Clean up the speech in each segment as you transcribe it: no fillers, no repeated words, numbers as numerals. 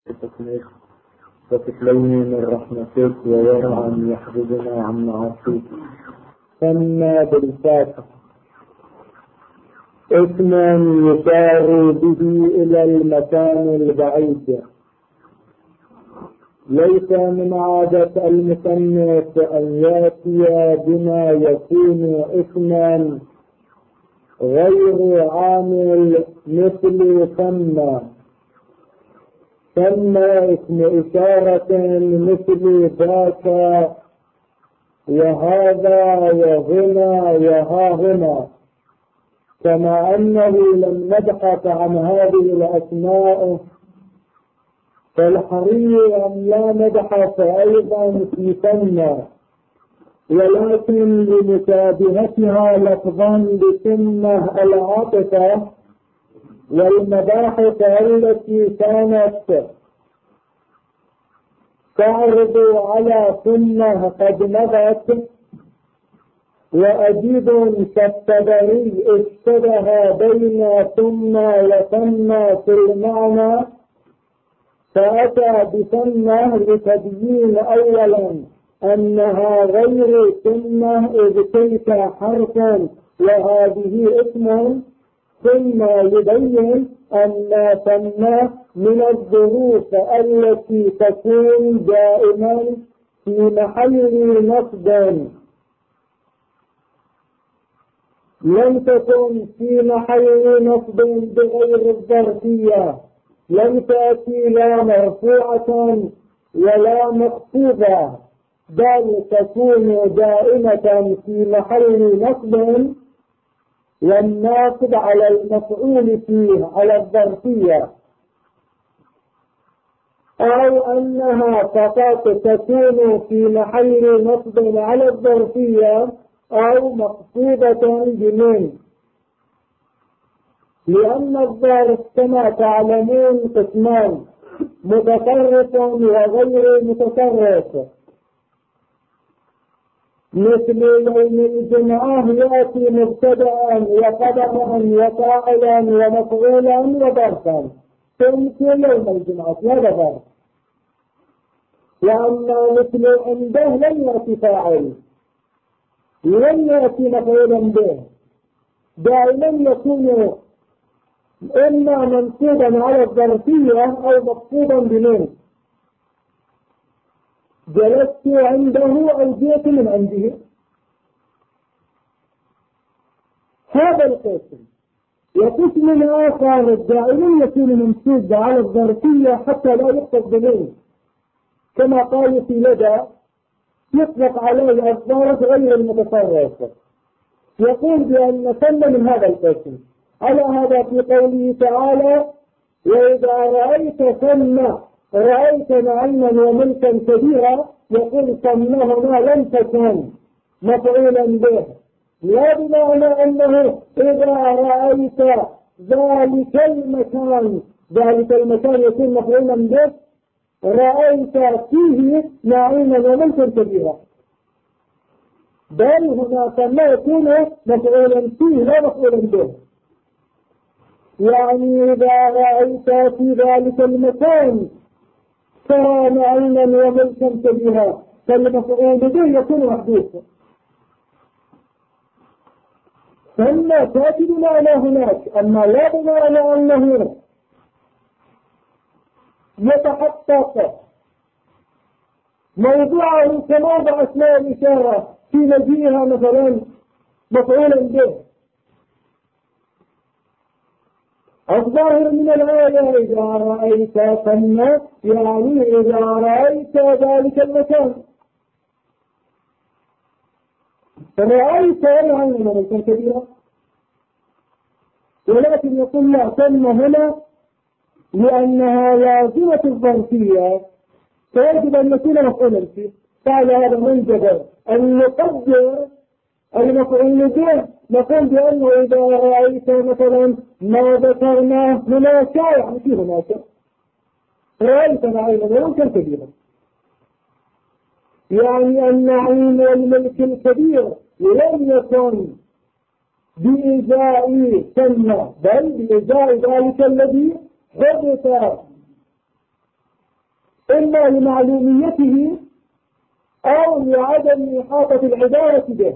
وتكلوني من رحمتك ويرعى يحفظنا عن معاصيك. ثم بالفاتحة اسم يشار به إلى المكان البعيد. ليس من عادة المصنف أن يأتي بما يكون اسما غير عامل مثل ثم اسم إشارة مثل ذاك وهذا وهنا وهاهنا، كما أنه لم نبحث عن هذه الأسماء فالحري أن لا نبحث أيضا في ثم، ولكن لمشابهتها لفظا بسمة العاطفة والمباحث التي كانت تعرض على سنة قد مضت، وأجيب كالتبري اشتبه بين ثم وثم في المعنى فأتى بسنة لتبيين أولا أنها غير سنة إذ تلك حرفا وهذه اسم، ثم يبين أن سنة من الظروف التي تكون دائما في محل نصب، لم تكن في محل نصب بغير الظرفية، لم تأتي لا مرفوعة ولا مخفوضة، بل تكون دائمة في محل نصب والناصب على المفعول فيه على الظرفية، أو أنها فقط تكون في محل نصب على الظرفية أو مخفوضة بمن، لأن الظرف كما تعلمون قسمان متصرف وغير متصرف. مثل يوم الجمعة يأتي مبتدأ وخبرا وفاعلا ومفعولا وظرفا، ثم يوم الجمعة هذا ظرف. وأما مثل عنده لم يأتي فاعل لم يأتي مفعولا به، دائما يكون إما منصوبا على الظرفية أو مقصودا بمن، جلست عنده أو جئت من عنده. هذا القسم. وقسم آخر دائما يكون منصوب على الظرفية حتى لا يقصد بمن، كما قال في لدى يطلق عليه الظرف غير المتصرف، يقول بأن ثم من هذا القسم. على هذا في قوله تعالى وإذا رأيت ثم رأيت نعيما وملكا كبيرا، يقول ثم هنا لم تكن مفعولا به، لا بمعنى أنه إذا رأيت ذلك المكان يكون مفعولا به رأيت فيه نعيما وملكا كبيرا، بل هنا ثم يكون مفعولا فيه لا مفعولا به. يعني إذا رأيت في ذلك المكان ترى نعيما وملكا كبيرا فالمفعول به يكون محذوفا. ثم تأتي بمعنى هناك، أما لا بمعنى أنه يتحقق موضوعه كموضع أسماء الإشارة في مجيئها مثلا مفعولا به. الظاهر من الآية إذا رأيت ثم يعني إذا رأيت ذلك المكان، فرأيت نعيما وملكا كبيرا، ولكن يقول لا ثم هنا لأنها لازمة الظرفية فيجب أن يكون مفعولا فيه. فعلى هذا منجبر أن نقدر المفعول به، نقول بأنه إذا رأيت مثلا ما ذكرناه هناك يعني في هناك رأيت نعيما وملكا كبيرا، يعني النعيم والملك الكبير لم يكن بإجاء ثم بل بإجاء ذلك الذي حدث إما لمعلوميته أو لعدم إحاطة العبارة به،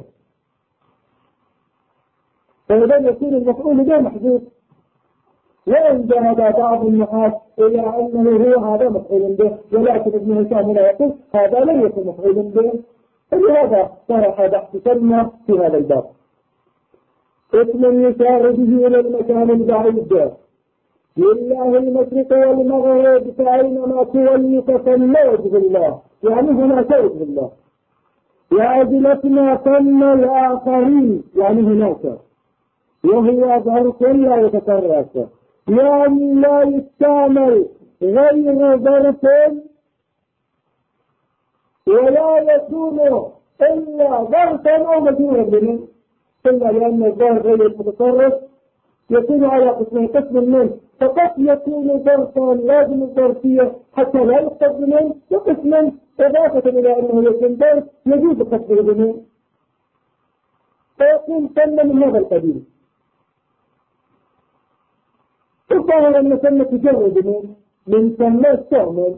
فإذا يكون المفعول به محذوف. وإن ذهب بعض النحاة إلى أنه هو هذا مفعول به، ولكن ابن هشام هنا يقول هذا لم يكن مفعول به، فلهذا طرح بحث سلمى في هذا الباب. اسم يشار به إلى المكان البعيد، لله المشرق والمغرب فأينما تولي فثم وجه الله، يعني هناك وجه الله. وأزلفنا ثم الآخرين، يعني هناك، وهو ظرف لا يتكرر، يعني لا يستعمل غير ظرف ولا يكون إلا ظرفا أو مجرورا به، إلا لأن الظرف غير المتصرف يكون على قسمين، قسم منه فقط يكون ظرفا لازم الظرفية حتى لا يقصد منه، وقسم إضافة إلى أنه يكون ظرف يجوز قصده منه، فيكون سنة من هذا القبيل. الظاهر أن سنة تجرد من سنة استعمل،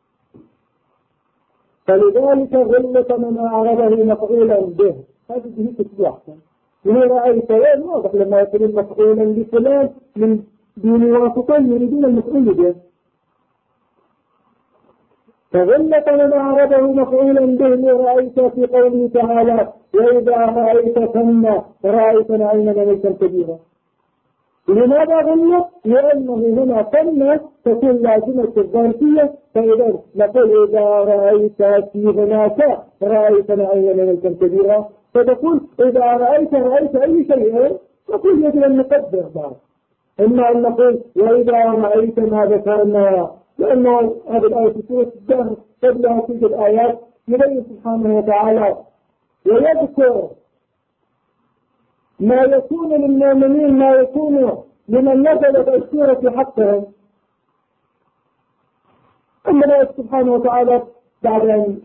فلذلك غلط من أعرضه مفعولا به، هذه به تتبع أحسن. من رأيت وين واضح لما يقولون مفعولا لفلان من دون واسطة يريدون المفعول به. فغلط من أعرضه مفعولا به لرأيت في قوله تعالى وإذا رأيت ثم رأيت نعيما ملكا كبيرا. لماذا غلط؟ لأنه هنا ثم تكون لازمة الظرفية، فإذا نقول إذا رأيت في هناك رأيت نعيما ملكا كبيرا، فتقول إذا رأيت أي شيء نقول يجب أن نقدر بعض، إما أن نقول وإذا رأيت ما ذكرنا، لأنه هذه الآية في سورة الدهر قبلها تلك الآيات يبين سبحانه وتعالى ويذكر ما يكون للمؤمنين ما يكون لمن نزلت السورة في حقهم. أما الله سبحانه وتعالى بعد أن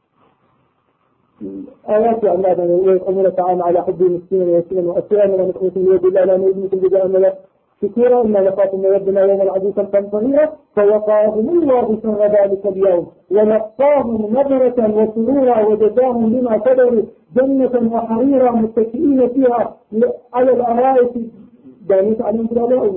آيات أولادنا ويقومون تعالى على حب المسكين واليتيم والأسيرين ولا نخلص من يد الله لا نريد منكم جزاء ولا شكورا إنا نخاف من ربنا يوما عبوسا قمطريرا فوقاهم الله شر ذلك اليوم ولقاهم نظرة وسرورا وجزاهم بما صبروا جنة وحريرا متكئين فيها على الأرائك دانيت عليهم بالله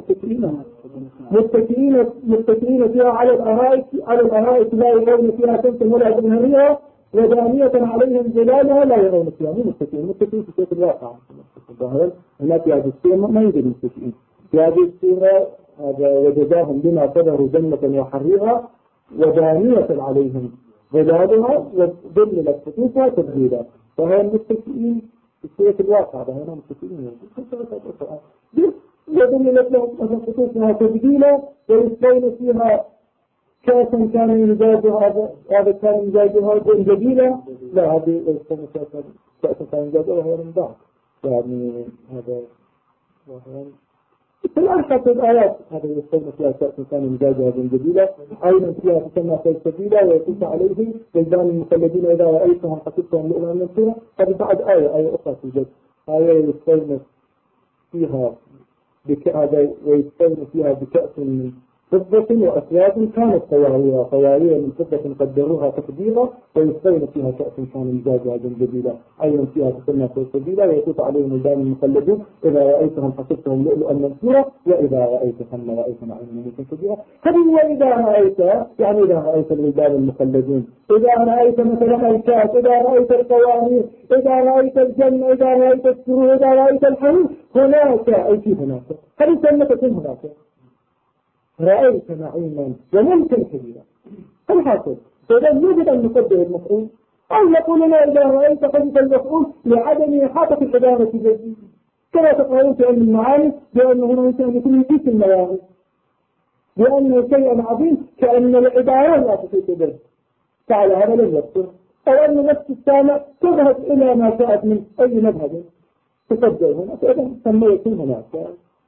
متكئين فيها على الأرائك لا يرون فيها شمسا ولا زمهريرا ودانية عليهم ظلالها لا يرون فيها. مين متكئين في شيء الواقع الظاهر هناك في هذه السورة ما يوجد متكئين في هذه السورة. وجزاهم بما صبروا جنة وحريرا ودانية عليهم ظلالها وظللت قطوفها تذليلا. فهي المتكئين في سورة الواقع هنا متكئين وظللت لهم قطوفها تذليلا ويسقون فيها كأسا كان مزاجها هذا كان مزاجها جديدة. لا هذه يسقون كأسا كان مزاجها وهي من بعض يعني هذا في الأرحة الآيات هذا يسقون فيها كأسا كان مزاجها جديدة أيضا فيها تسمى سلسبيلا ويطوف عليهم ولدان المخلدين إذا رأيتهم حسبتهم لؤلؤا منثورا. هذه بعد آية أخرى في الجد آية يسقون فيها ويسقون فيها بكأس من فضة وأكواب كانت قوارير من فضة قدروها تقديرا ويسقون فيها كأس كان مزاجها جديدة أيضا فيها تسمى سلسبيلا ويطوف عليهم ولدان المخلدون إذا رأيتهم حسبتهم لؤلؤا منثورا وإذا رأيت ثم رأيت نعيما ملكا كبيرا. هذه وإذا رأيت يعني إذا رأيت الولدان المخلدون، إذا رأيت مثلا الكأس، إذا رأيت القوارير، إذا رأيت الجنة، إذا رأيت السرور، إذا رأيت الحرير هناك أي في هناك هذه سنة تكون هناك رأيت نعيما وملكا كبيرا. الحاصل فإذا يجب أن نقدر المفعول أو نقول لا إذا رأيت قدر المفعول لعدم إحاطة الحضارة الجديدة كما تقرأون في علم المعاني بأنه هنا يمكن أن يكون يجيس المواهب لأنه شيء عظيم كأن العبارة لا تحيط به تعالى هذا لن يذكر أو أن نفس السامع تذهب إلى ما شاءت من أي مذهب تقدر هنا فإذا سمى يكون هناك.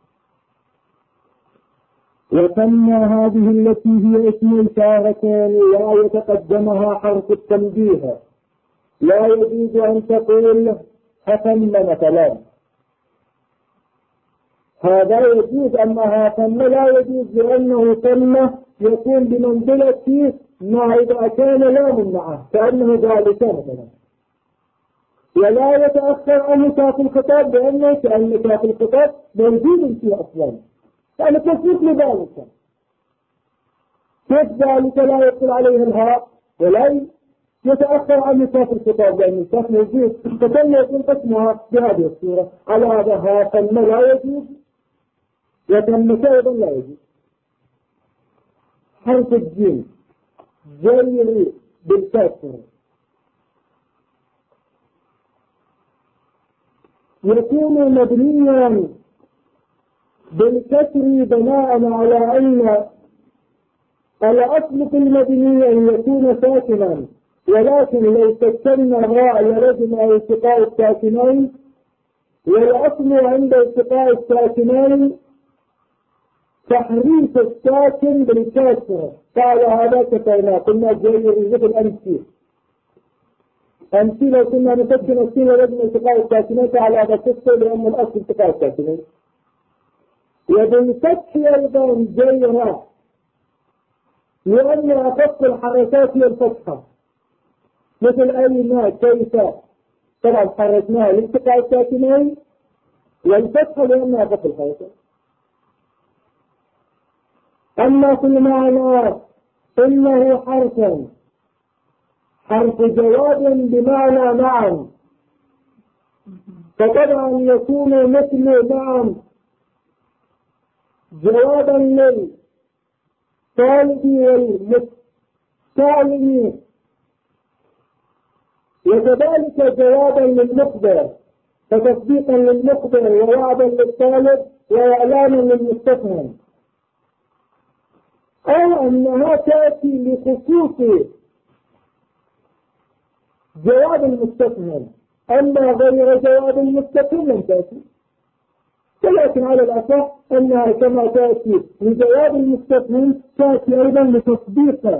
وسمى هذه التي هي اسم إشارة لا يتقدمها حرف التنبيه لا يجوز أن تقول هثم مثلا هذا يجوز. أما هاتم لا يجوز، لأنه تم يكون بمنزلة ما إذا كان لام معه كأنه ذلك مثلا، ولا يتأخر عن كاف الخطاب لأنه كأن كاف الخطاب موجود فيه أصلا، يعني تصديق لذلك. كيف ذلك لا يدخل عليه الهاء ولا يتأخر عن كاف الخطاب لأن الكاف موجود، فتم يكون قسمها بهذه الصورة. على هذا هاتم لا يجوز، وتم أيضا لا يجوز. حرف الجيم جير بالكسر يكون مبنيا بالكسر بناء على أن الأصل في المبني أن يكون ساكنا، ولكن لو سكننا الراء لرجم أو التقاء الساكنين، والأصل عند التقاء الساكنين تحريف الساكن بالكسر. فعلى هذا كتبنا قلنا جير مثل أمثلة لو كنا نسكن السين لرجم التقاء الساكنين فعلى هذا كسر لأن الأصل التقاء الساكنين. وبالفتح أيضا جير لأن أخف الحركات هي الفتحة، مثل أين كيف طبعا حركناها لالتقاء الساكنين، والفتحة لأنها أخف الحركات. أما في المعنى إنه حرف جواب بمعنى نعم، فطبعا يكون مثل نعم جوابا للطالب والمستعلم، وكذلك جوابا للمخبر، فتصديقا للمخبر ووعدا للطالب وإعلانا للمستفهم، أو أنها تأتي لخصوص جواب المستفهم، أما غير جواب المستفهم لم تأتي. ولكن على الأصح أنها كما تأتي لجواب المستفهم تأتي أيضا لتصديق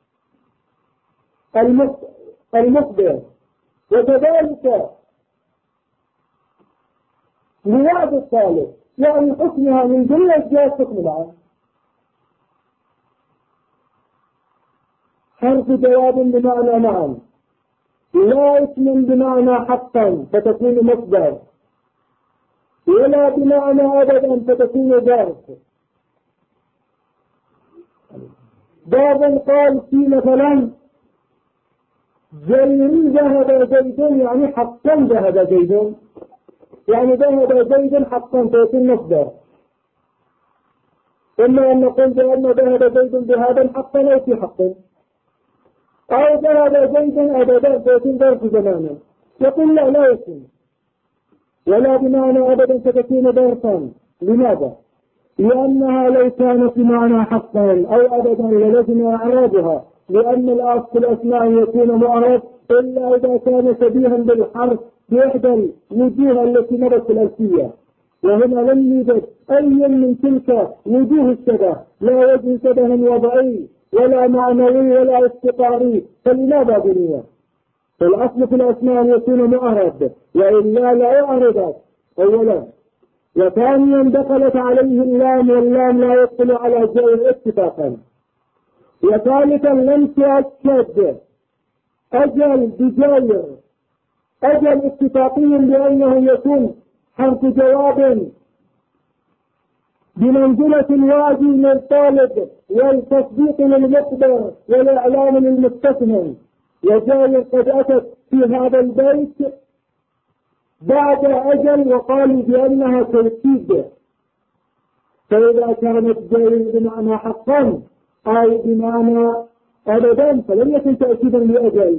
المخبر، وكذلك لوعد الطالب، يعني حكمها من جملة جاء حكم العام. حرف جواب بمعنى نعم، لا اسم بمعنى حقا فتكون مصدر، ولا بمعنى أبدا فتكون ظرف. باب قال في مثلا جيري ذهب زيد، يعني حقا ذهب زيد، يعني ذهب زيد حقا فيكون مصدر. إما أن نقول بأن ذهب زيد ذهابا حقا أو في حق، أو ذهب زيد أبدا فيكون ظرف زمانا. يقول لا يكون، ولا بمعنى أبدا فتكون ظرفا. لماذا؟ لأنها لو كانت بمعنى حقا أو أبدا للزم إعرابها، لأن الأصل في الأسماء يكون معرب إلا إذا كان شبيها بالحرف بإحدى الوجوه التي مرت في الألفية، وهنا لم يوجد أي من تلك وجوه الشبه، لا وجه شبه وضعي ولا معنوي ولا استقاري، فلماذا بنية؟ الأصل في الأسماء يكون معرب، وإلا لا يعرض أولا. وثانيا دخلت عليه اللام، واللام لا يدخل على جير اتفاقا. وثالثا لم تؤكد أجل بجير، أجل اتفاقي بأنه يكون حرف جواب بمنزلة الواجب للطالب والتصديق للمخبر والإعلام للمستفهم. وجاير قد أتت في هذا البيت بعد أجل وقالوا بأنها توكيد، فإذا كانت جاير بمعنى حقا أو بمعنى أبدا فلم يكن تأكيدا لأجل.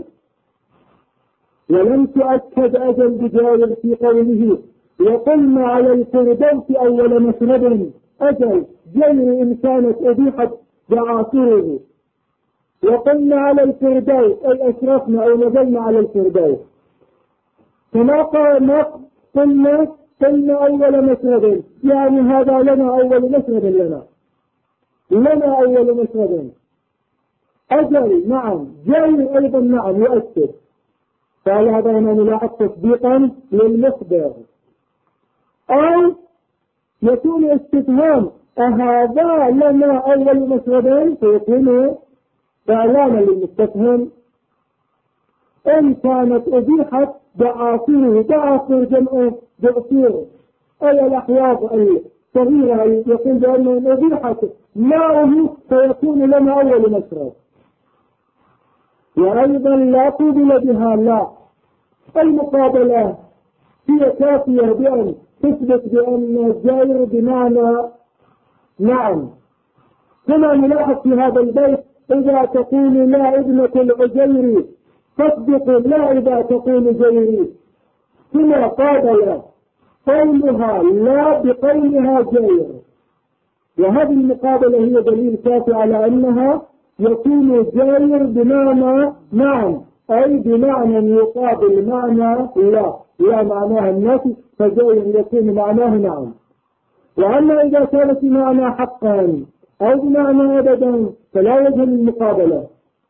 ولم تؤكد أجل بجاير في قوله وقلنا على الفردوس أول مشرب أجل جاير إن كانت أبيحت بعاصره، وقلنا على الفردوس أي أشرفنا أو نزلنا على الفردوس، كما قال قلنا أول مشرب، يعني هذا لنا أول مشرب، لنا أول مشرب. أجل نعم، جاي أيضا نعم يؤكد، فعلى هذا هنا نلاحظ تصديقا للمخبر، أو يكون استفهام أهذا لنا أول مشربين، فيكون إعلانا للمستفهم. إن كانت أبيحت بعاصره، بعاصر جمع بعصير، أي الأحواض الصغيرة يقول بأنه أبيحت ماؤه فيكون لنا أول مشرب. وأيضا لا قبل بها لا. المقابلة هي كافية بأن تثبت بأن الجائر بمعنى نعم. كما نلاحظ في هذا البيت إذا تقول لا ابنة العجير تصدق لا إذا تقول جيري، كما قابل قولها لا بقولها جير. وهذه المقابلة هي دليل كافي على أنها يكون جير بمعنى نعم، أي بمعنى يقابل معنى لا معناها النفي، فجير يكون معناه نعم. وأما إذا كانت بمعنى حقا أو بمعنى أبدا فلا وجه للمقابلة.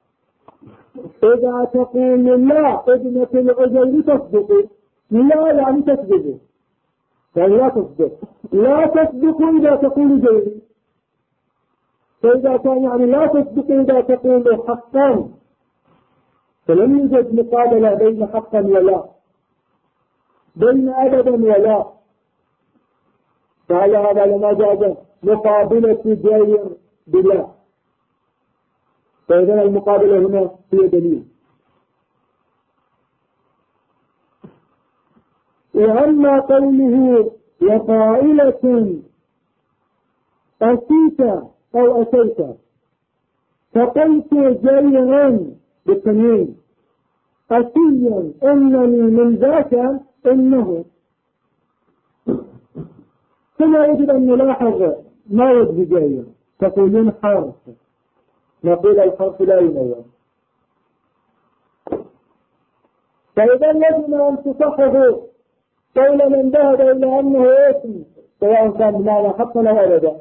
إذا تقول لا ابنة العجير تصدق، لا يعني تكذب، يعني لا تصدق. لا تصدق إذا تقول جيري، فإذا كان يعني لا تصدق إذا تقول حقا، فلم يوجد مقابلة بين حقا ولا، بين أبدا ولا. فعلى هذا لما جاء مقابلة جير بلا، فإذا المقابلة هنا هي دليل. وأما قوله وقائلة أتيت أو أتيت، فقلت جيرا بالتنوين، أتيا إنني من ذاك إنه. ثم يجب أن نلاحظ ما وجه جير. تقولون حرف، نقول الحرف لا ينوع. فإذا لازم أن تصححوا قول من ذهب إلى أنه اسم، سواء كان بمعنى حقا أو أبدا.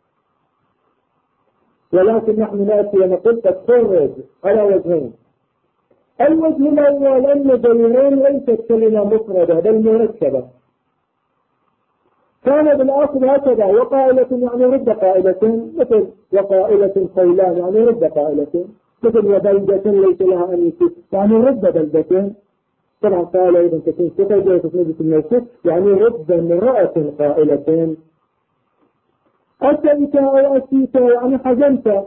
ولكن نحن نأتي ونقول تتفرج على وجهين. الوجه الأول أن جيرين ليست كلمة مفردة بل مركبة. كان بالأصل هكذا، وقائلة يعني رد قائلة، مثل وقائلة قولان يعني رد قائلة، مثل وبلدة ليس لها أن يكون يعني رد بلدة. طبعا قائلة أيضا تكون صفة جاءت في الموصوف يعني رد امرأة قائلة. أتيت أو أتيت يعني حزنت.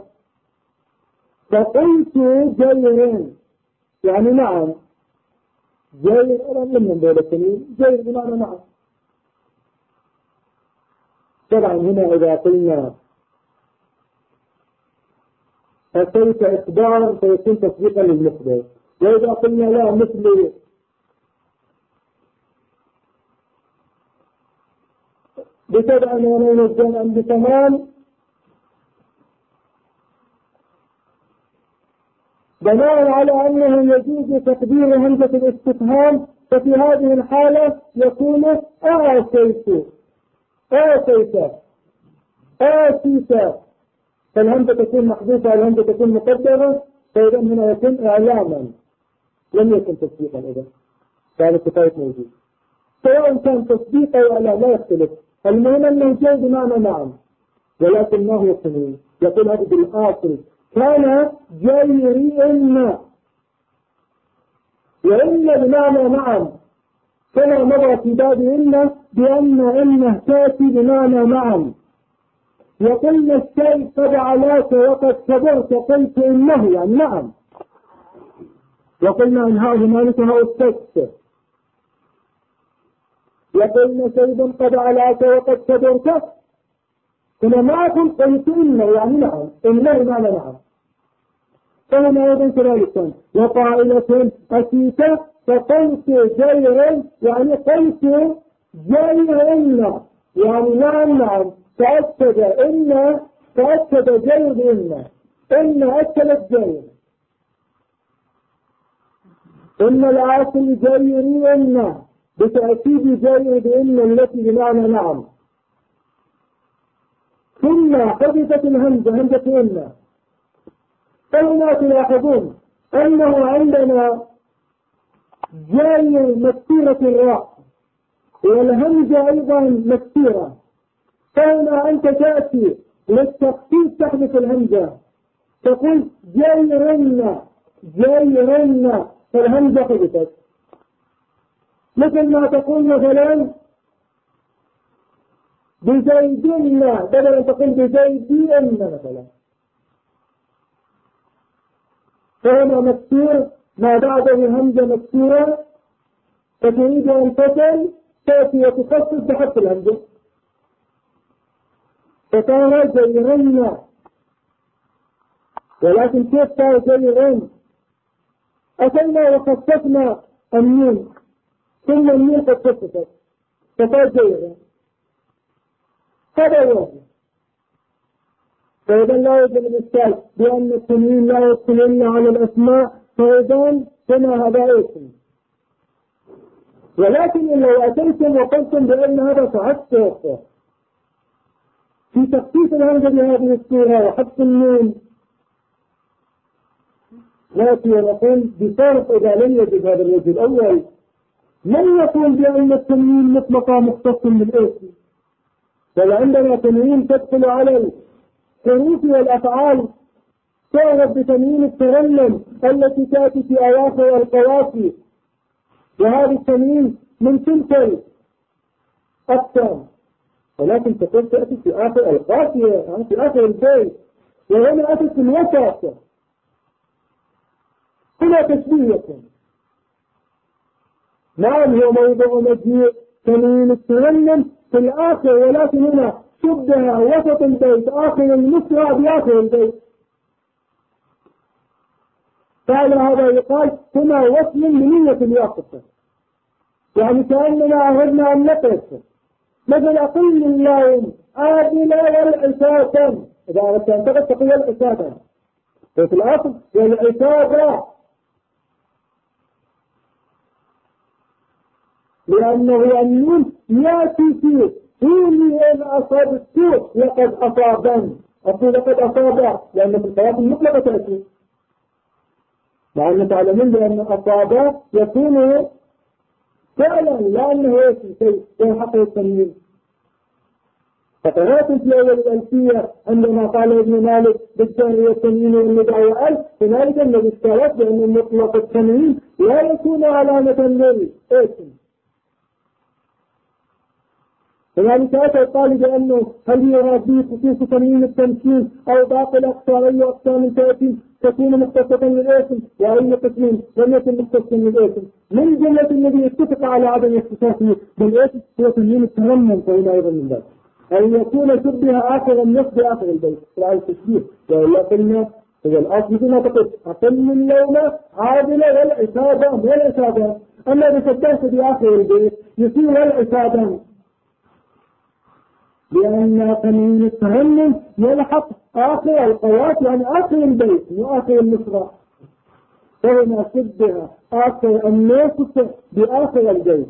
فقلت جيرين يعني نعم. جير أنا من دولة جير بمعنى نعم. طبعا هنا إذا قلنا أتيت إخبار فيكون تصديقا للمخبر، وإذا قلنا لا مثل بسبع ونين الجمع بثمان بناء على أنه يجوز تقدير همزة الاستفهام، ففي هذه الحالة يكون آتيت آتيت، فالهمزة تكون محذوفة، الهمزة تكون مقدرة، فإذا هنا يكون إعلاما لم يكن تصديقا. إذا كان الكفاية موجود سواء كان تصديقا أو لا يختلف، المهم أنه جاء بمعنى نعم، ولكن ما هو صحيح. يقول هذا بالآخر كان جيري إن، وإن بمعنى نعم كما مضى في باب إن بأن تأتي بمعنى نعم. وقلنا الشيء قد علاك وقد كبرت قلت إنه يعني نعم. وقلنا إن هذا مالك هو السكت. وقلنا شيء قد علاك وقد كبرت، كما ما أقول قلت إنه يعني نعم، إنه معنى نعم. فهنا أيضا كذلك وقائلة أتيت فقلت جير يعني قلت جير إن يعني نعم تأكد إن، تأكد جير إن أكلت جير، إن العاصل جيري إن بتأكيد جير بإن التي بمعنى نعم. ثم حدثت الهمزة همزة إن. فهنا تلاحظون أنه عندنا جاي مكسورة الراء والهمزة أيضا مكسورة، فهنا أنت تأتي للتخفيف تحدث الهمزة، تقول جيرن جيرن، فالهمزة حدثت. مثل ما تقول مثلا بزيدن بدل أن تقول بزيدين مثلا، فهنا مكسور ما بعده همزة مكسورة، فتريد أن تصل تأتي وتخصص بحرف الهمزة، فصار جيرن. ولكن كيف صار جيرن؟ أتينا وخصصنا النون ثم النون قد خصصت فصار جيرن، هذا هو. فإذا لا يوجد الإشكال بأن التنوين لا يدخل إلا على الأسماء، فإذا كما هذا اسم. ولكن لو أتيتم وقلتم بأن هذا صحيح في تخصيص الهمزة بهذه الصورة وحذف النون، نأتي ونقول بفرق إذا لم يجد هذا الوجه الأول، من يقول بأن التنوين مطلقا مختص بالاسم، بل عندنا تنوين تدخل على الحروف والأفعال صارت بتنوين الترنم التي تأتي في أواخر القوافي، وهذا التنوين من تلك الأقسام. ولكن تقول تأتي في آخر القافية، يعني في آخر البيت، وهنا أتت في الوسط، هنا تشبيه يكون. نعم هو موضوع مجيء تنوين الترنم في الآخر، ولكن هنا شبه وسط البيت آخر المسرع بآخر البيت، فعلى هذا يقال هنا وصل لنية الواسطة، يعني كأننا أردنا أن نقص مثل أقل اللهم آدلا والعساتا، إذا أردت أن تقص تقول العساتا، وفي الأصل والعساتا، لأنه النون يأتي فيه إني إن أصابت لقد أصابن، أقول لقد أصاب لأن في الحياة المطلقة تأتي، مع أن تعلمون بأن أصاب يكون فعلا لأنه يأتي شيء يلحق التنوين. فقرات في أول الألفية عندما قال ابن مالك بالجهر والتنوين والنداء والألف، هنالك الذي استوت بأن مطلق التنوين لا يكون علامة للاسم. هنالك أتى الطالب بأنه هل يراد به خصوص تنوين التمكين أو باقي الأقسام أي أقسام تأتي تكون مختصة للاسم، وأي قسم لم يكن مختصا للاسم. من جملة الذي يتفق على عدم اختصاصه بالاسم هو تنوين الترنم، فهنا أيضا من ذلك أن يكون شبه آخر النص بآخر البيت، رأي التشبيه. وإلا قلنا هو الأصل مثل ما تقول أقل اللوم عادلة والعسابة والعسابة، أما إذا شبهت بآخر البيت يصير والعسابة، لأن تنوين الترنم يلحق آخر القوات، يعني آخر البيت وآخر المصرع، فهنا شبه آخر النص بآخر البيت،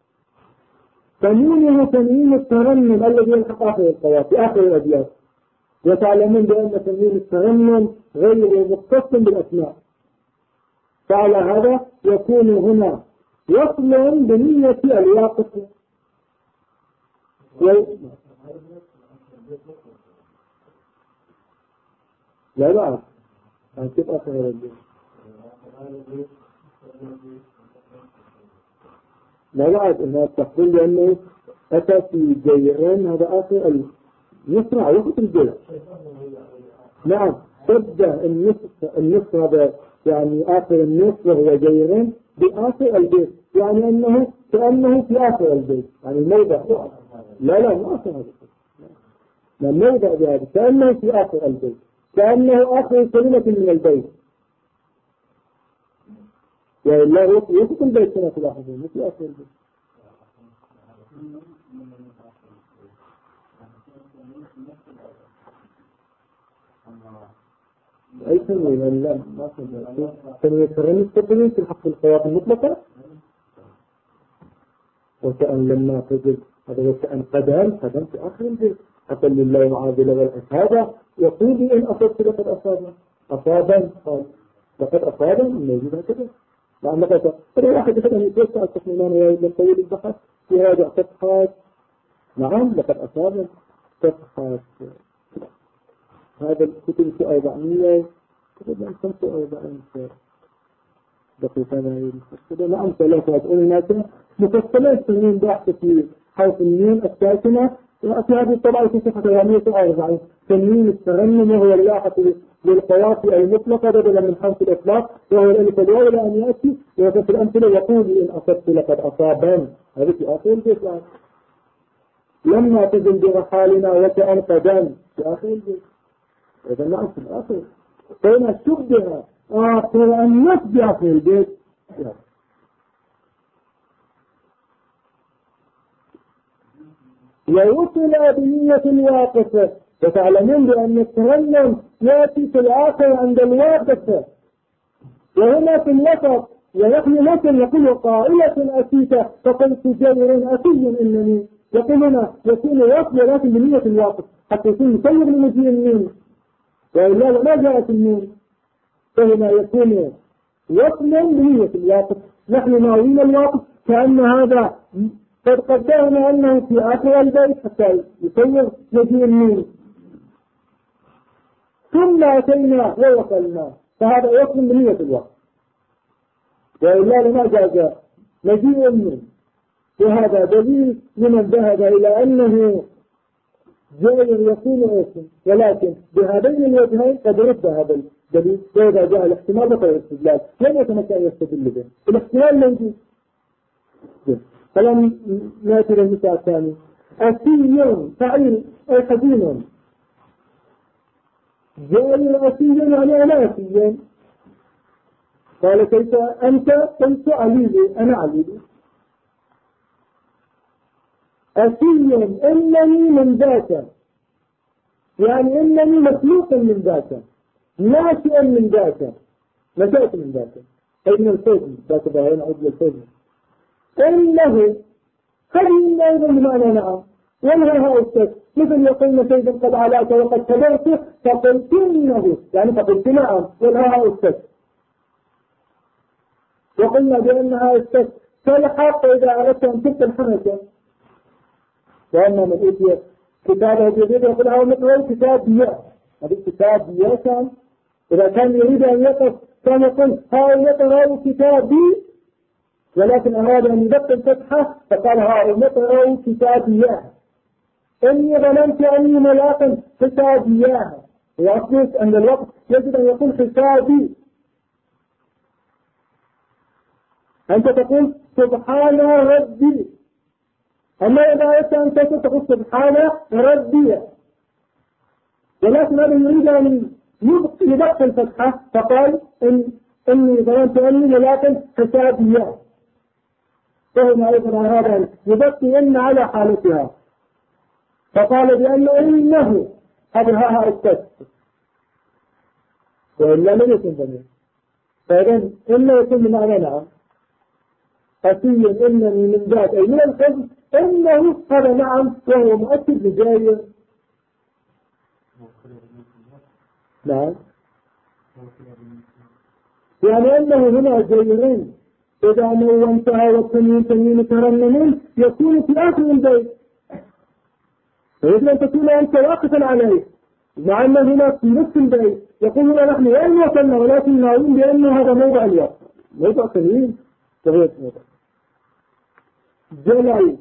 تنوينه تنوين الترنم الذي يلحق آخر القوات في آخر الأبيات. وتعلمون بأن تنوين الترنم غير مختص بالأسماء، فعلى هذا يكون هنا وصلا بنية الواقف. لا لا كيف آخر الأبيات؟ لا بعد انها تقول لانه اتى في جيران، هذا اخر المصرع وقت الجير. نعم تبدا النص هذا يعني اخر النص وهو جيران باخر البيت، يعني انه كانه في اخر البيت، يعني الموضع لا مو اخر هذا، لا الموضع بهذا كانه في اخر البيت، كانه اخر كلمه من البيت، يعني لا وسط البيت كما تلاحظون مو في اخر البيت. أي تنوين؟ لا ما تنوين الترنم التنوين في حق الخواطر المطلقة، وكأن لما تجد هذا وكأن قدم في آخر البيت أقل لله معاذ والعسابة يقول لي إن أصبت لقد أصابا قال لقد أصابا موجود هكذا، لأن لقد واحد يقول أن يتوسع التخمينان ويقول طويل البحث في هذا اعتقاد. نعم لقد أصابا صفحة هذا الكتب 400 تقريبا 45 دقيقة نعم 3 مفصلات سنين بحث في حرف النون الساكنة وفي هذه الطبعة في صفحة 440 تنوين الترنم وهو اللاحق للقوافي المطلقة بدلا من حرف الإطلاق وهو الألف الواو إلى أن يأتي وفي الأمثلة يقول إن أصبت لقد أصابان هذه في آخر البيت لما تزل برحالنا وكأن قدام في آخر البيت إذا نعم في الآخر فإن شبه آخر النص بآخر البيت ووصل بنية الواقفة وتعلمون بأن الترنم يأتي في الآخر عند الواقفة وهنا في الوسط ونحن مثل يقول قائلة أتيت فقلت جير أتي إنني يقولنا يكون وصل لكن بنية الواقف حتى يكون يسير لمجيء النون وإلا ما جاءت النون فهنا يكون وصلا بنية الواقف نحن ناوين الواقف كأن هذا قد قدرنا أنه في آخر البيت حتى يسير مجيء النون ثم أتينا ووصلنا فهذا وصل بنية الواقف وإلا لما جاء مجيء النون وهذا دليل لمن ذهب إلى أنه جائر يكون اسم ولكن بهذين الوجهين قد رد هذا الدليل وإذا جاء الاحتمال بطل الاستدلال لم يتمكن يستدل به الاحتمال موجود فلم نأتي للمثال الثاني أسي فعيل أي حزين جائر أسي يعني أنا أسي قال كيف أنت قلت عليلي أنا عليلي أسي إنني من ذاك يعني إنني مخلوق من ذاك ناشئا من ذاك نشأت من ذاك أي من الفجر ذاك بهين عود للفجر إنه هذه أيضا بمعنى نعم وانها أستاذ مثل يقولنا سيدا قد علاك وقد كبرت فقلت إنه يعني فقلت نعم وانها أستاذ وقلنا بأنها أستاذ فالحق إذا أردت أن تبقى الحنكة وأما من إيتي كتابه جديد يقول هذا مثل كتاب بياء هذا كتاب بياء كان إذا كان يريد أن يقف كان يقول هذا كتابي ولكن أراد أن يبقى الفتحة فقال هذا كتاب بياء إني ظننت أني ملاقا كتاب بياء وأصلت أن الوقت يجب أن يكون حسابي أنت تقول سبحان ربي أما إذا أردت أن تقول سبحان ربي ولكن هذا يريد أن يبقى الفتحة فقال إني ظننت أني ملاقا حسابيا فهنا أيضا هذا يبقي إن على حالتها فقال بأنه إنه أبرهها التسك وإلا لم يكن ذلك فإذن إنه يكون من معنى نعم أسي إنني من ذات أي من الحزن إنه هذا نعم وهو مؤكد لجاية نعم يعني أنه هنا جايرين إذا أنه انتهى والتنين ترنمون يكون في آخر البيت فيجب أن تكون أنت واقفا عليه مع أنه هنا في نصف البيت يقول لنا نحن وين وصلنا ولكن نعلم بأن هذا موضع الوقت موضع تنين تغير موضع جلعي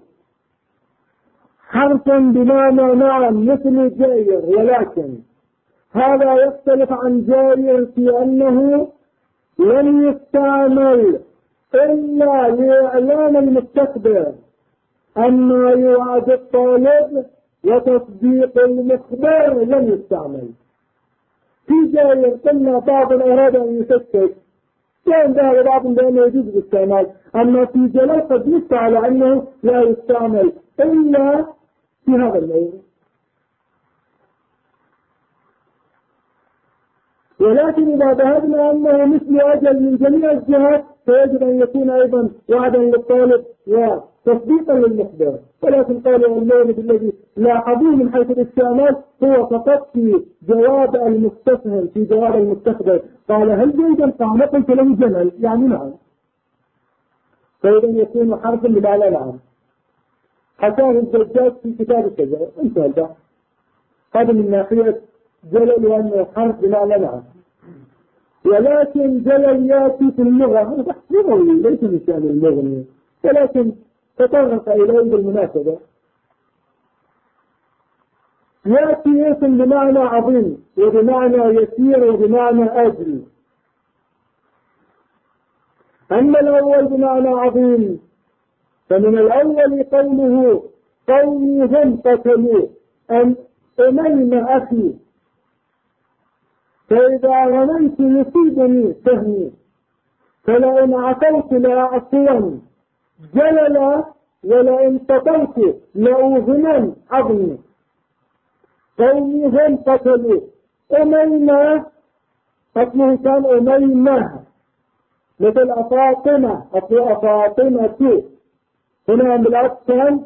حرفا بمعنى نعم مثل جاير ولكن هذا يختلف عن جاير في أنه لم يستعمل إلا لإعلان المستقبل أما يوعد الطالب وتصديق المخبر لم يستعمل في جاير قلنا بعض أراد أن يشكك كان ذهب بعض بأنه يجوز الاستعمال أما في جلال قد يستعمل على أنه لا يستعمل إلا في هذا الموضوع ولكن إذا ذهبنا أنه مثل أجل من جميع الجهات فيجب أن يكون أيضا وعدا للطالب وتصديقا للمخبر ولكن قال المولد الذي لاحظوه من حيث الاستعمال هو فقط في جواب المستفهم في جواب المستخبر قال هل جيدا قال قلت له جمل يعني نعم فإذا يكون حرفا بمعنى نعم حكاه الزجاج في كتاب الشجرة انتهى البحث هذا من ناحية جلل وأنه حرف بمعنى نعم. ولكن جلل يأتي في اللغة، هذا بحث لغوي ليس من شأن المغني، ولكن تطرق إليه بالمناسبة. يأتي اسم بمعنى عظيم وبمعنى يسير وبمعنى أجل. أما الأول بمعنى عظيم فمن الأول قوله قومي هم قتلوا أمين أخي، فإذا رميت يصيبني سهمي، فلئن عصيت لأعصين جللا، ولئن سطيت لأوهمن عظمي. قومي هم قتلوا أمينة، قتله كان أمينة مثل أفاطمة، أفاطمة، هنا بالعكس كان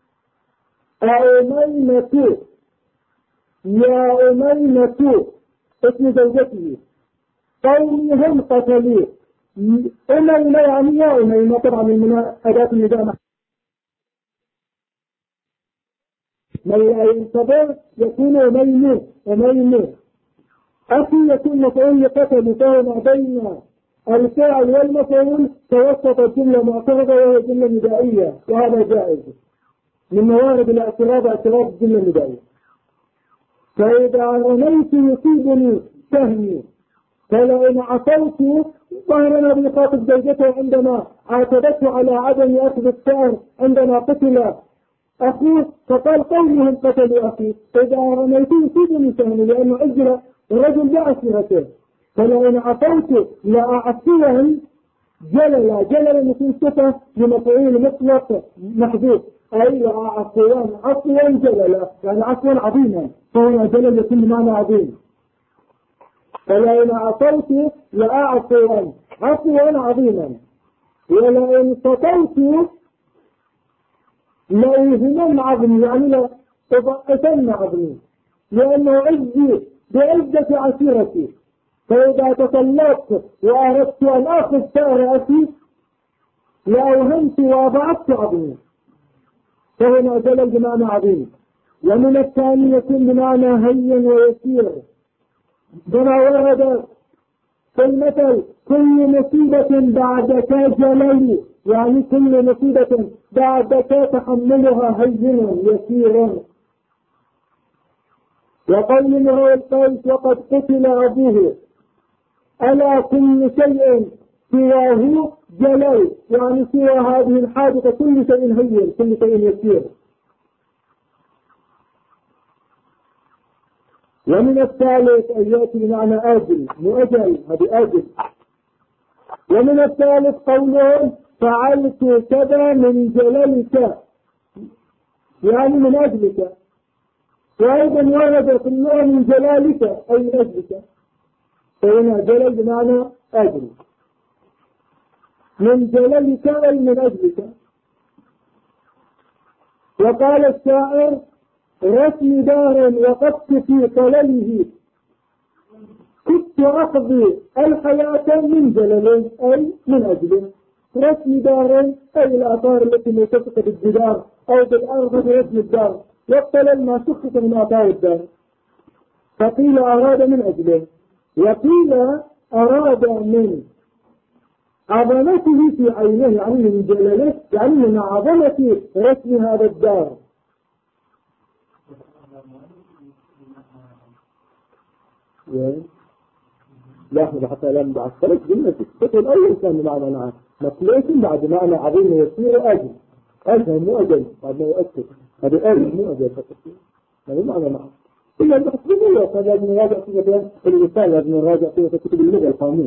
أمينة، يا أمينة اسم زوجته. قومي هم قتلوا أمينة يعني يا أمينة، طبعا من أداة النداء من لا ينتظر يكون أمينة. أخي يكون مفعول لقتل، فهو بين الفاعل والمفعول توسط الجملة معترضة وهي جملة ندائية، وهذا جائز من موارد الاعتراض، اعتراض الجملة الندائية. فإذا رميت يصيبني سهمي، فلئن عصيت، ظهرنا بخاطب زوجته عندما عاتبته على عدم أخذ الثأر عندما قتل أخوه، فقال قومهم قتلوا أخي، فإذا رميت يصيبني سهمي لأنه عجل الرجل بأسرته، فلئن عصيت لأعصين جلل مثل صفة لمفعول مطلق محذوف، أي لأعصين عصوا جللا يعني عصوا عظيما، فهنا جلل يكون معنى عظيم. فلئن عصيت لأعصين عصوا عظيما، ولئن سطيت لأوهمن عظمي يعني لأضعفن عظمي، لأنه عزي بعزة عشيرتي، فإذا تسلطت وأردت أن أخذ ثأر أخي لأوهمت وأضعفت عظيمي، فهنا جلل بمعنى عظيم. ومن الثاني يكون بمعنى هين ويسير، كما ورد في المثل كل مصيبة بعدك جلل، يعني كل مصيبة بعدك تحملها هين يسير. وقول امرؤ القيس وقد قتل أبوه ألا كل شيء سواه جلل، يعني سوى هذه الحادثة كل شيء هين، كل شيء يسير. ومن الثالث أن يأتي بمعنى آجل مؤجل، هذه آجل. ومن الثالث قولهم فعلت كذا من جللك، يعني من أجلك، وأيضا ورد في اللغة من جلالك أي من أجلك، فهنا جلل بمعنى أجل، من جللك أي من أجلك. وقال الشاعر رسم دار وقفت في طلله، كنت أقضي الحياة من جلل أي من أجله. رسم دار أي الآثار التي ملتصقة بالجدار أو بالأرض برسم الدار، والطلل ما شخص من آثار الدار، فقيل أراد من أجله، وقيل أراد من عظمته في عينه، يعني من جلاله، يعني من عظمة رسم هذا الدار. لاحظ حتى لم بعثرت جملة الصوت الأول كان بمعنى نعم مطلوب بعد معنى عظيم يسير أجل، أجل مو أجل بعد ما يؤكد هذا أجل مو أجل فقط، هذا معنى نعم. إلا البحث باللغة هذا ابن راجع فيه الرسالة، ابن راجع فيه كتب اللغة القانون.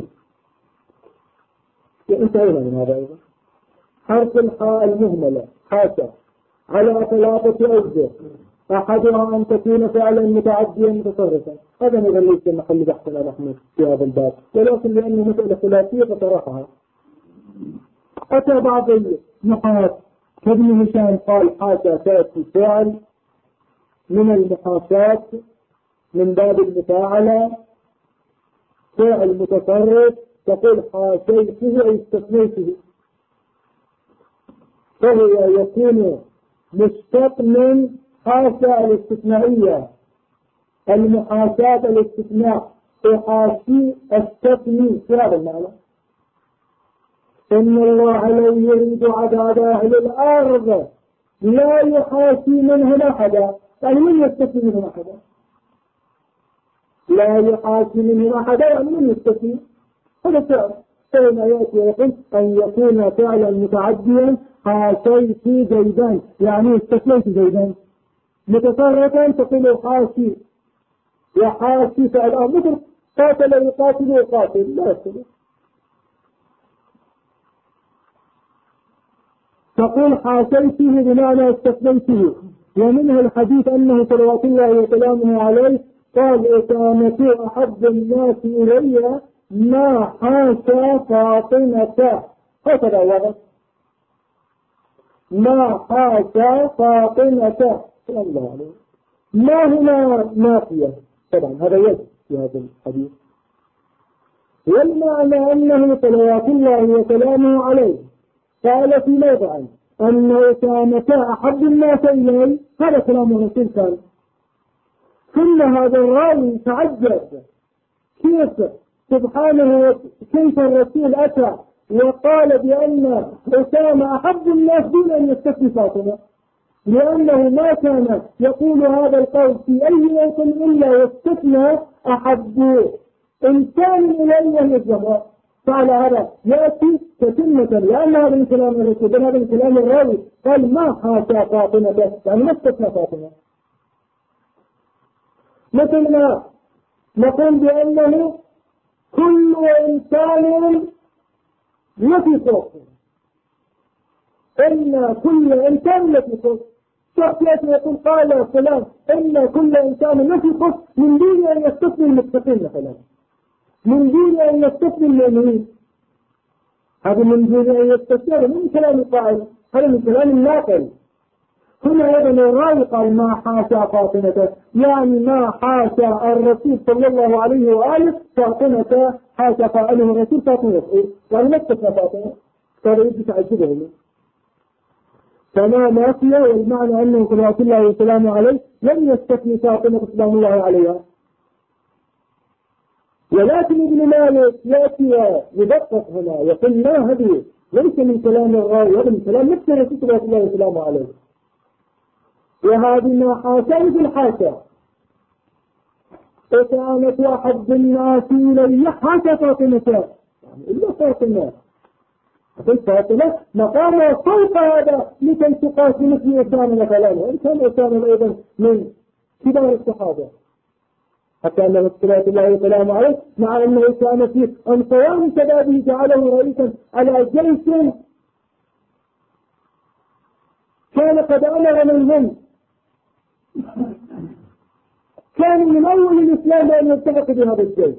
انتهينا من هذا أيضا. حرف الحاء المهملة حاشا على ثلاثة أوجه، أحدها أن تكون فعلا متعديا متصرفا، هذا ما ليس محل بحثنا نحن في هذا الباب، ولكن لأنه مسألة خلافية فطرحها. أتى بعض النقاط كابن هشام قال حاشا تأتي فعل من المحاشاة من باب المفاعلة، فعل متصرف تقول حاشيته أي استثنيته، فهو يكون مشتق من حاشا الاستثنائية، المحاشاة الاستثناء تحاشي استثني في هذا المعنى. إن الله لو يريد عذاب أهل الأرض لا يحاشي منهم أحدا، يعني من يستثني منهم أحدا؟ لا يحاشي منهم أحدا يعني من يستثني؟ هذا السؤال. فإن يأتي ويقول أن يكون فعلا متعديا حاشيت زيدان، يعني استثنيت زيدان. متفرقا تقول حاشي وحاشي فعل أمر، مثل قاتل يقاتل ويقاتل لا يختلف. تقول حاشيته بمعنى استثنيته. ومنها الحديث أنه صلوات الله وسلامه عليه قال إسامة أحب الناس إلي ما حاشا فاطمة، هكذا وضع ما حاشا فاطمة صلى الله عليه. ما هنا نافية طبعا، هذا يجب في هذا الحديث. والمعنى أنه صلوات الله وسلامه عليه قال في موضع أن أسامة أحب الناس إليه، هذا كلام الرسول كان. ثم هذا الراوي تعجب كيف سبحانه كيف الرسول أتى وقال بأن أسامة أحب الناس دون أن يستثني فاطمة، لأنه ما كان يقول هذا القول في أي وقت إلا واستثنى أحب إنسان إليه الزهراء. فعلى هذا يأتي تتمة، لأن هذا من كلام الرسول، هذا من كلام الراوي قال ما حاشا فاطمة، يعني ما استثنى فاطمة. مثل ما نقول بأنه كل إنسان لفي صوت، إن كل إنسان لفي صوت. شخصيات يقول قال فلان إن كل إنسان لفي صوت من دون أن يستثني المتقين مثلا، من دون أن يستثني المؤمنين. هذا من دون أن يستثني من كلام القائل، هذا من كلام الناقل. هنا أيضا الراوي قال ما حاشا فاطمة، يعني ما حاشا الرسول صلى الله عليه وآله فاطمة، حاشا فاعله الرسول فاطمة، يعني ما استثنى فاطمة، كان يجب تعجبه. فما نافية، والمعنى أنه صلوات الله وسلامه عليه لم يستثني فاطمة سلام الله عليها. ولكن ابن مالك يأتي يدقق هنا يقول ما هذه ليس من كلام الراوي، هذا من كلام نفس الرسول صلى الله عليه وسلم عليه. وهذه ما حاشا مثل حاشا وكانت أحب الناس إلي حاشا فاطمة، يعني إلا فاطمة. فاطمة مقام فوق هذا لكي تقاتل مثل أسامة مثلا، وإن كان أسامة أيضا من كبار الصحابة، حتى أنه صلوات الله وسلامه عليه مع أنه كان في أنصوان شبابه جعله رئيسا على جيش كان قد أمر منهم، كان من أول الإسلام أن يلتحق بهذا الجيش،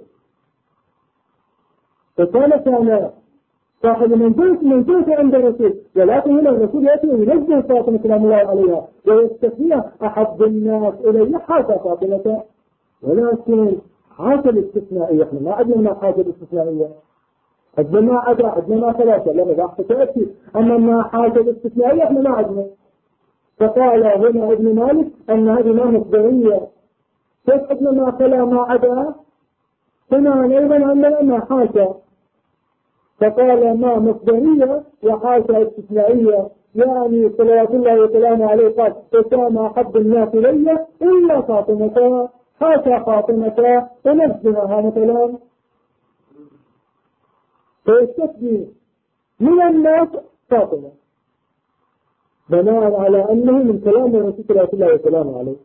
كان صاحب منزلة عند الرسول. ولكن هنا الرسول يأتي وينزل فاطمة سلام الله عليها ويستثنيها أحب الناس إلي حاشا فاطمة. ولكن حاشا الاستثنائية، احنا ما عندنا ما حاشا الاستثنائية، عندنا ما عدا، عندنا ما ثلاثة لما ضحت تأتي، أما ما حاشا الاستثنائية احنا ما عندنا. فقال هنا ابن مالك أن هذه ما مصدرية، كيف عندنا ما فلا ما عدا، هنا أيضا عندنا ما حاشا. فقال ما مصدرية وحاشا استثنائية، يعني صلوات الله وسلامه عليه قال أسامة أحب الناس إلي إلا فاطمة، حاشا فاطمة ونفسها مثلا، فيستثني من الناس فاطمة بناء على أنه من كلام الرسول صلى الله عليه وسلم.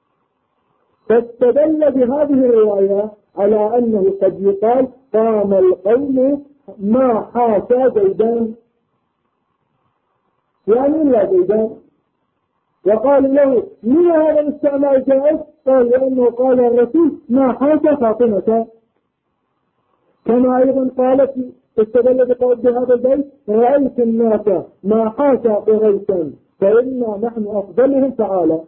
فاستدل بهذه الرواية على أنه قد يقال قام القوم ما حاشا زيدان، يعني إلا زيدان. وقال له من هذا الاستعمال جائز؟ قال لأنه قال الرسول ما حاشا فاطمة. كما أيضا قالت استدل بقول بهذا البيت رأيت الناس ما حاشا قريشا فإنا نحن أفضلهم تعالى.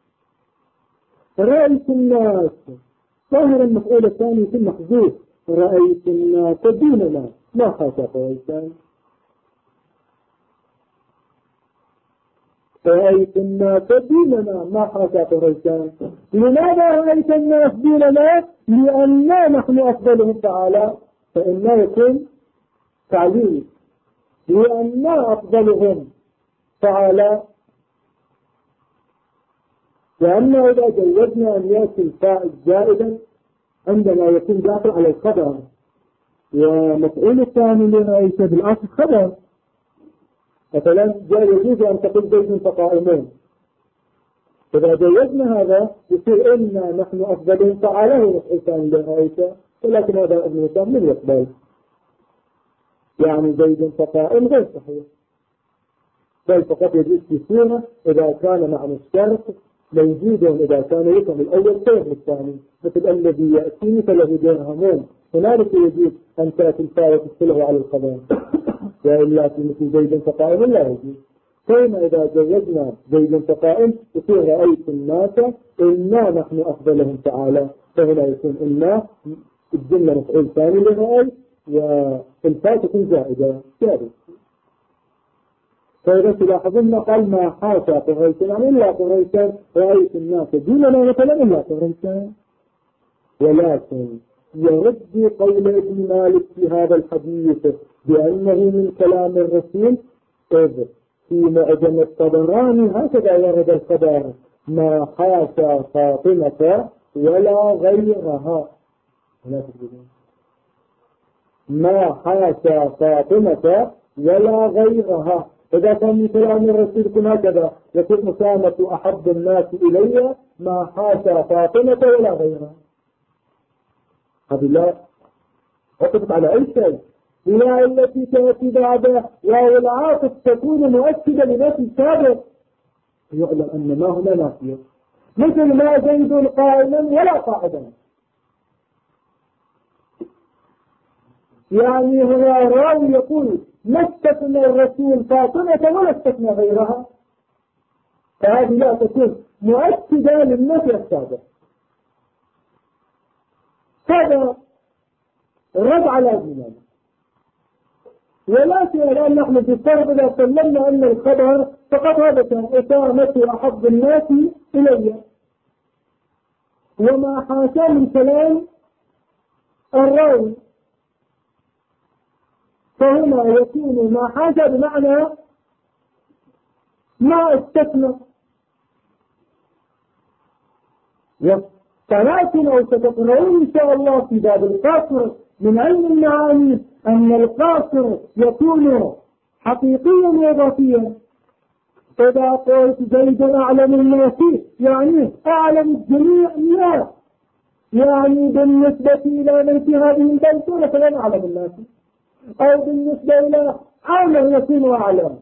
رأيت الناس ظاهر المفعول الثاني في المحذوف، رأيت الناس دوننا ما حاشا قريشا. رأيت الناس دوننا ما حاشا قريشان. لماذا رأيت الناس دوننا؟ لأننا نحن أفضلهم تعالى، فإنه يكون تعليل لأننا أفضلهم تعالى. لأنه إذا جوزنا أن يأتي الفاعل زائدا عندما يكون داخل على الخبر، ومفعول الثاني لرأيت بالأصل خبر، مثلا يجوز أن تقول زيد فقائمون. إذا جوزنا هذا يصير إنا نحن أفضلهم تعالى هو مفعول الثاني لرأيت، ولكن هذا ابن هشام من يقبل، يعني زيد فقائم غير صحيح، بل فقط يجوز في صورة إذا كان معنى الشرط موجودا، إذا كان يفهم الأول فهم الثاني، مثل الذي يأتيني فله درهمون، هنالك يجوز أن تأتي الفاء وتدخله على الخبر، وإلا في مثل زيد فقائم لا يجوز. فإن إذا جوزنا زيد فقائم يصير رأيت الناس إنا نحن أفضلهم تعالى، فهنا يكون إنا الجملة مفعول ثاني لرأيت، والفاء تكون زائدة جاري. فإذا تلاحظون قال ما حاشا قريشان، يعني إلا قريشان رأيت الناس دوننا مثلا إلا قريشان. ولكن يرد قول ابن مالك في هذا الحديث بأنه من كلام الرسول، إذ في معجم الطبراني هكذا ورد الخبر ما حاشا فاطمة ولا غيرها، ما حاشا فاطمة ولا غيرها. إذا كان من كلام الرسول يكون هكذا، يكون أسامة أحب الناس إلي ما حاشا فاطمة ولا غيرها. هذه لا عقبت على أي شيء. لا التي تأتي بعدها والعاطف تكون مؤكدة لنفس السابق، يعلم أن ما هنا نافية، مثل ما زيد قائما ولا قاعدا. يعني هو راوي يقول ما استثنى الرسول فاطمة ولا استثنى غيرها، فهذه لا تكون مؤكدة للنفي السابق. هذا رد على ذلك. ولكن الآن نحن بالفرض إذا سلمنا أن الخبر فقط هذا كان أسامة أحب الناس إلي، وما حاشا من كلام الراوي، فهنا يكون ما حاشا بمعنى ما استثنى. ولكن أو ستقرؤون إن شاء الله في باب القاصر من علم المعاني أن القاصر يكون حقيقيا وإضافيا. إذا قلت زيد أعلم الناس يعني أعلم الجميع الناس، يعني بالنسبة إلى من في هذه البلدة فلن أعلم الناس، أو بالنسبة إلى عالم يكون أعلم.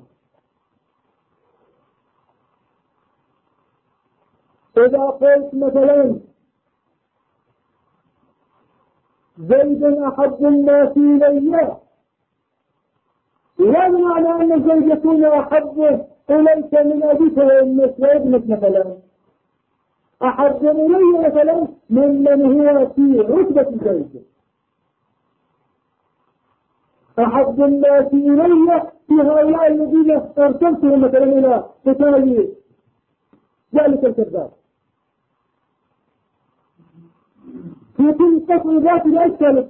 إذا قلت مثلا زيد أحب الناس إلي، لا معنى أن زيد يكون أحب إليك من أبيك وابنك مثلا، أحب إلي مثلا من هو في رتبة زيد، أحب الناس إلي في هؤلاء الذين أرسلتهم مثلا إلى قتال ذلك الكذاب، في كل قصر ذات الأشكال.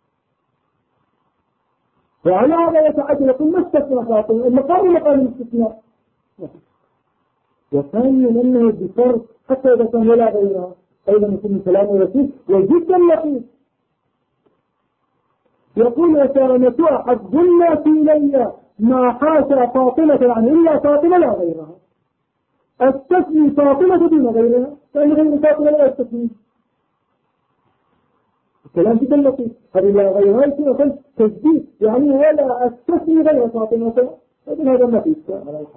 وعلى هذا يتعدل يقول ما استثنى فاطمة المقام الاستثناء. وثانيا أنه بفرق حتى إذا كان ولا غيرها أيضا يكون من كلام الرسول وجدا لطيف. يقول أسامة أحب الناس إلي ما حاشا فاطمة يعني إلا فاطمة لا غيرها، استثني فاطمة دون غيرها، فإن غير فاطمة لا استثني. كلام جدا لطيف. هذه لا غيرها يكون تجديد، يعني ولا استثني غير فاطمة، هذا ما فيه.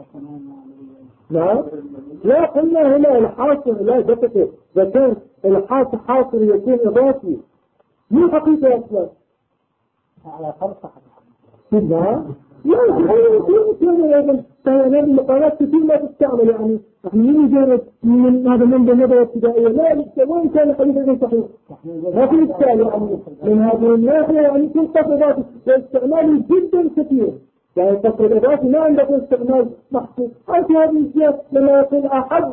نعم لا قلنا هنا الحاصر لا دقيقة، إذا كان الحاصر حاصر يكون إضافي مو حقيقة أصلا على فرصة نعم لا يمكن هذه المقالات كثير ما تستعمل، يعني نحن من مجرد من هذا منذ النظرة الابتدائية لا وين كان حديث غير صحيح ما في إشكال، يعني من هذه الناحية يعني كل تفضيلات واستعماله جدا كثير، يعني القصر الإضافي ما عندك استعمال محسوس. حيث هذه الزيادة لما يقول أحد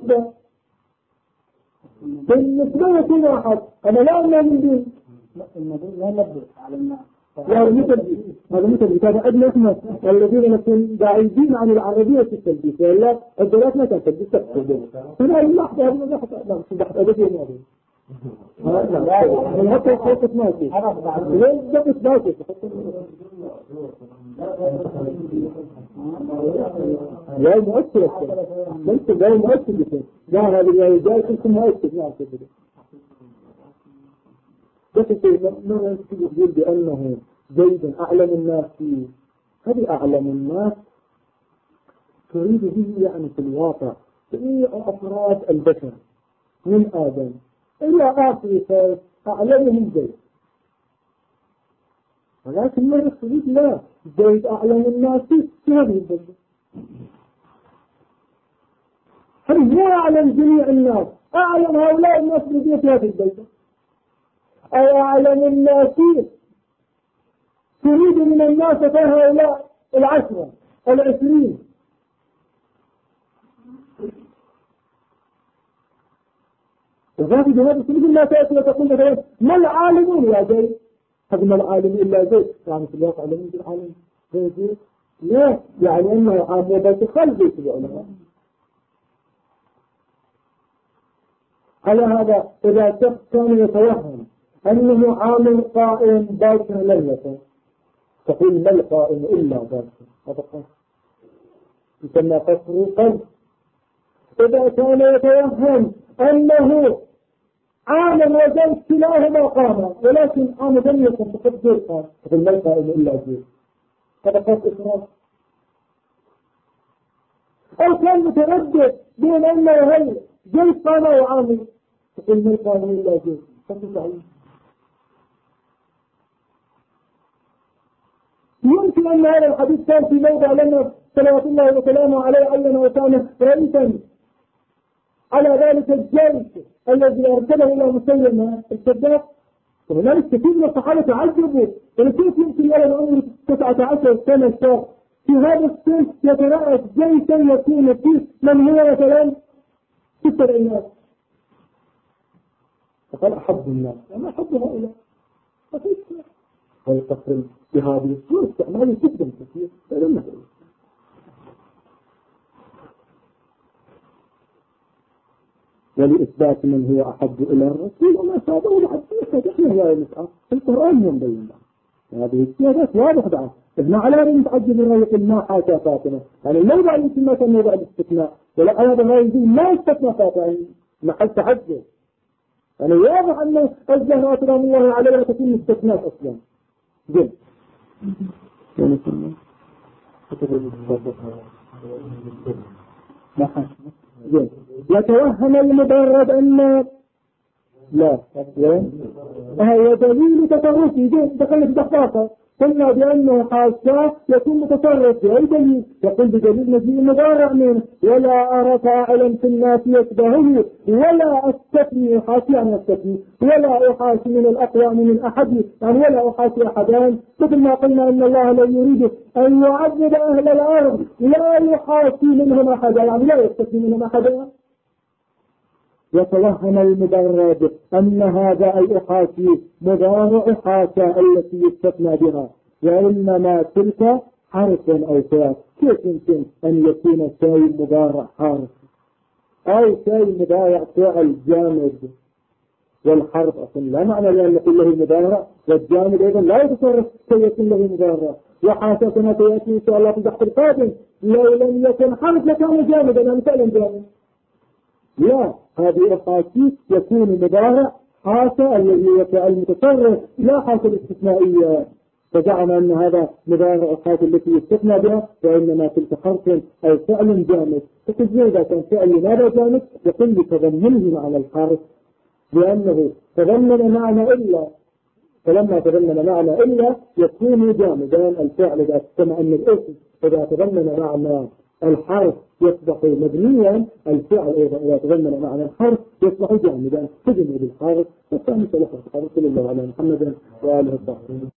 بالنسبة يكون أحد. أنا لا أمنا من دين لا نبدأ على الناس. هذا مثل هذا عندنا احنا الذين نكون بعيدين عن العربية في التلبيس، ولا الدولات ما كانت تلبيس تقصد هنا اللحظة هذه اللحظة لا مش لحظة أبدي الماضي من حتى حركة ماشي ليه ضبط ماشي لا مؤثر ليس لا مؤثر بكم لا هذه جاي كلكم مؤثر نعم كده بس مرة يقول بأنه زيد أعلم الناس فيه. هذه أعلم الناس تريد به يعني في الواقع جميع أفراد البشر من آدم إلى آخر أعلمهم زيد، ولكن ما يقصد لا زيد أعلم الناس في هذه البشر. هل هو أعلم جميع الناس؟ أعلم هؤلاء الناس الذين في هذه البشر أو أعلم الناس تريد من الناس فهؤلاء 10 20. وذلك بهذا السبيل لا تأتي وتقول مثلا ما العالمون يا زيد؟ هذا ما العالم إلا زيد، يعني في الواقع لم يكن عالم زيد لا، يعني أنه عام وبيت خلف بيت العلماء. على هذا إذا شخص كان يتوهم أنه عامل قائم باكر لم يكن تقول ما القائم إلا باكر، هذا قصر يسمى قصر قلب. إذا كان يتوهم أنه عامل وزيد كلاهما قاما ولكن عام لم يكن فقد زيد قام تقول ما القائم إلا زيد، هذا قصر إفراط. أو كان متردد بين أنه هل زيد قام وعامل تقول ما القائم إلا زيد، قصر تعليم. يمكن أن هذا الحديث كان في موضع لنا صلوات الله وسلامه عليه علنا وكان رئيسا على ذلك الجيش الذي أرسله إلى مسيلمة الكذاب. وهنالك كثير من الصحابة تعجبوا كيف يمكن له عمره 19 سنة شاب في هذا السن يترأس جيشا يكون فيه من هو مثلا 6 الناس. فقال أحب الناس أنا أحب هؤلاء ويقصر بهذه الصورة استعماله جدا كثير فلا نفعل. ولإثبات من هو أحب إلى الرسول وما شابه بعد ذلك إحنا هي المسألة في القرآن ينبين هذه السيادات واضح بعد ابن على متعجب الرأي ما حاشا فاتنة يعني الموضع يمكن ما كان موضع الاستثناء ولا هذا ما يجي ما استثنى فاتنة محل تحجب يعني واضح أنه أجله أكرام الله عليه تكون استثناء أصلا جل يتوهم المبرد أن لا هي دليل تصرفي دخلت دقاقة قلنا بأنه حاشا يكون متصرف بأي دليل يقول بدليل نجيء مضارع منه ولا أرى فاعلا في الناس يشبهه ولا أستثني حاشي عن أستثني ولا أحاشي من الأقوام من أحد يعني ولا أحاشي أحدان مثل ما قلنا أن الله لا يريد أن يعذب أهل الأرض لا يحاشي منهم أحدا يعني لا يستثني منهم أحدا. يتوهم المبرد أن هذا الإحاشي مضارع حاشا التي يستثنى بها وإنما تلك حرف أو فعل. كيف يمكن أن يكون شيء مضارع حرف أو شيء مضارع فعل جامد والحرف أصلا لا معنى لأن نقول له مضارع والجامد أيضا لا يتصرف كي يكون له مضارع وحاشا كما سيأتي إن شاء الله في البحث القادم لو لم يكن حرف لكان جامدا أنا فعلا جامد لا هذه الحاشي يكون مضارع حاشا الذي يفعل المتصرف لا حاشا الاستثنائية فزعم أن هذا مضارع الحاشا التي يستثنى بها وإنما تلك حرف أو فعل جامد. فكذا إذا كان فعل لماذا جامد يقول لتضمنه على الحرف لأنه تضمن معنى إلا فلما تضمن معنى إلا يكون جامدا الفعل إذا كما أن الاسم إذا تضمن معنى الحرف يصبح مبنيا الفعل أيضا إذا تضمن معنى الحرف يصبح جامدا تجمد الحرف والثاني ثلاثة الحرف صلى الله على محمد وآله الطاهرين.